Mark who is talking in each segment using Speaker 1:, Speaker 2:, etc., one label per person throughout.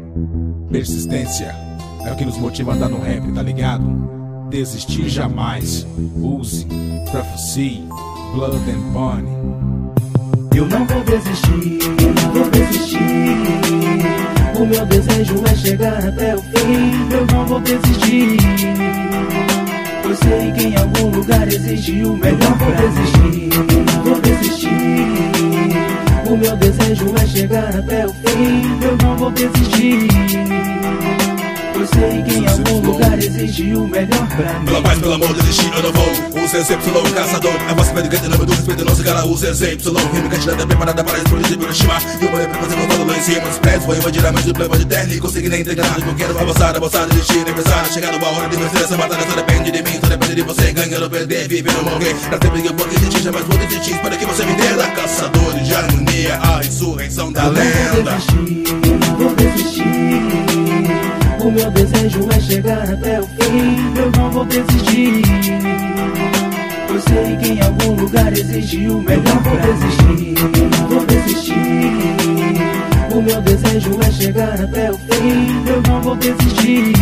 Speaker 1: Persistência é o que nos motiva a andar no rap, tá ligado? Desistir jamais. Use, Prophecy, Blood and Bone.
Speaker 2: Eu não vou desistir, não vou desistir. O meu desejo é chegar até o fim. Eu não vou desistir. Eu sei que em algum lugar existe o melhor pra desistir. Não vou desistir. O meu desejo é chegar até o fim. Eu não vou desistir. Eu sei que em algum lugar existe o melhor pra mim.
Speaker 3: Pela paz, pelo amor, desistir eu não vou. Use ZY, caçador. A voz que vai de grande nome do respeito, não se cala. Use ZY, rima cantilada preparada para explodir Hiroshima. E eu vou pra fazer meu lá em cima dos prédios. Vou invadir a mente do plano de terra e conseguir nem entregar nada que eu quero. Avançar, desistir, empresário. Chegar numa hora de vencer essa batalha. Só depende de mim, só depende de você. Ganhar ou perder, viver ou morrer. Pra sempre eu vou desistir, jamais vou desistir. Espero que você me entenda. Caçadores de harmonia, a insurreição da lenda.
Speaker 2: Não vou desistir. O meu desejo é chegar até o fim. Eu não vou desistir. Eu sei que em algum lugar existe o melhor pra desistir. Não vou desistir. O meu desejo é chegar até o fim. Eu não vou desistir.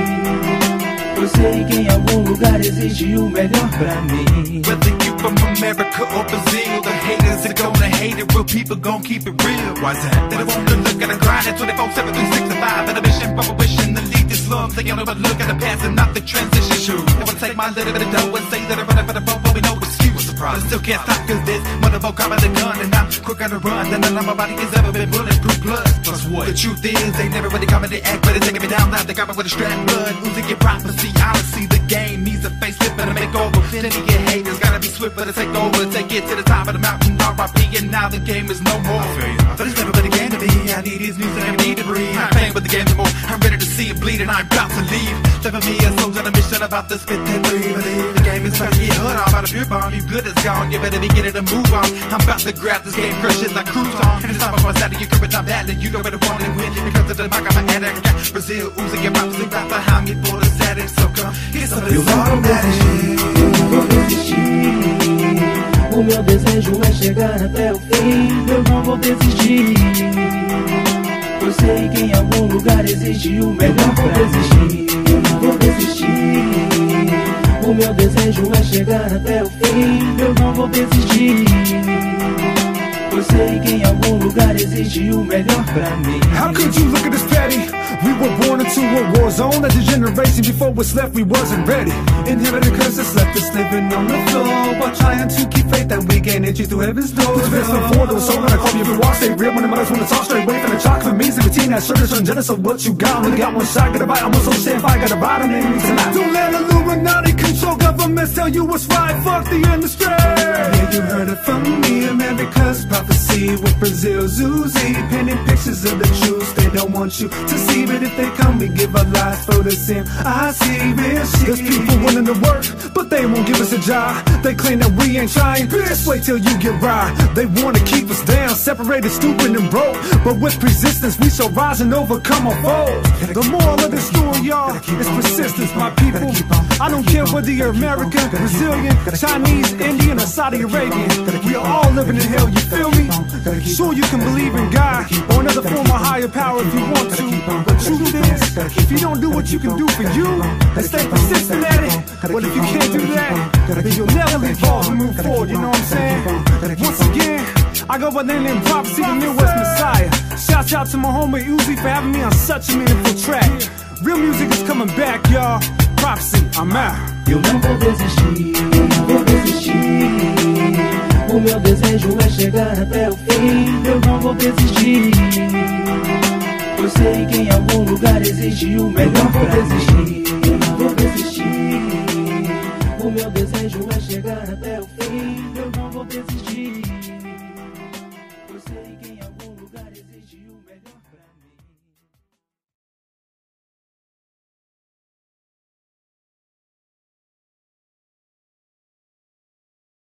Speaker 2: Eu sei que em algum lugar existe o melhor pra mim.
Speaker 4: Whether you from America or Brazil, the haters are gonna hate it, real people gon' keep it real. Why's that? They don't wanna look at the grind at 24/7, 365. And a mission from a wishing to lead the slums. They only wanna look at the past and not the transition. True. They wanna take my little bit of dough and say that I'm running for the phone, but we know excuse. But I still can't stop cause this motherfucker caught by the gun. And I'm quick on the run than none of my body has ever been bulletproof plus. Plus what? The truth is, they never really come in the act, but it's taking me down now. They got me with a strap blood, losing your prophecy. Honestly, the game needs a facelift and a makeover. Then you get haters, gotta be swift, but to take over. Take it to the top of the mountain, RIP, and now the game is no more. But it's never been a game to me. I need his music, I need to breathe. I'm playing with the game anymore. I'm ready to see it bleed, and I'm about to leave. Leaving me a soldier on a mission about to spit and breathe. Believe the game is about to get hood off out of your bomb. You good as gone, you better be getting to move on. I'm about to grab this game, crush it like cruise on. And it's time for my side of your courage, I'm bad, and you don't better want to win. Because of the back of my head, I got Brazil oozing your mouth, sleep right behind me for the setting. So come, get some of this automatic.
Speaker 2: Não vou desistir. O meu desejo é chegar até o fim. Eu não vou desistir. Eu sei que em algum lugar existe o melhor pra desistir. Não vou desistir. O meu desejo é chegar até o fim. Eu não vou desistir. Eu sei que em algum lugar existe o melhor pra mim.
Speaker 5: How could you look at us petty? We were born into a war zone. As a generation before what's left, we wasn't ready. Inherited curses left us living on the floor, while trying to keep faith that we gain entry through heaven's door. This best before the soul that I call you if you walk, stay real. When the mothers wanna talk straight away from the chocolate means 17. That shirt is ungenerous of what you got. Only got one shot, gotta bite. Almost so stand fire, gotta ride on enemies tonight. Don't let Illuminati control governments tell you what's right. Fuck the industry. Yeah, you heard it from me. America's prophecy with Brazil's Uzi, painting pictures of the truth. They don't want you to see, but if they come, we give our lives for the sin. I see real shit. There's people willing to work, but they won't give us a job. They claim that we ain't trying. Bitch, wait till you get right. They wanna keep us down, separated, stupid, and broke. But with persistence, we shall rise and overcome our foes. The moral of the story, y'all, is persistence, my people. I don't care whether you're American, Brazilian, Chinese, Indian, or Saudi Arabian. We are all living in hell, you feel me? Sure, you can believe in God or another form of higher power if you want to. But truth is, if you don't do what you can do for you and stay persistent at it, well, if you can't do that, then you'll never evolve and move forward, you know what I'm saying? Once again, I go by the name Prophecy, the Midwest Messiah. Shouts out to my homie Uzi for having me on such a meaningful track. Real music is coming back, y'all. Prophecy, I'm out.
Speaker 2: Eu não vou desistir, não vou desistir. O meu desejo é chegar até o fim. Eu não vou desistir. Eu sei que em algum lugar existe o melhor pra desistir. Não vou desistir. O meu desejo é chegar até o fim. Eu não vou desistir. Eu sei que em algum lugar existe o melhor.